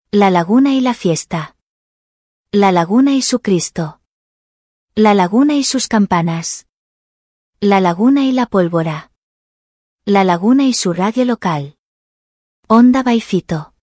La laguna y la fiesta. La laguna y su Cristo. La laguna y sus campanas. La laguna y la pólvora. La laguna y su radio local. Onda by Fito.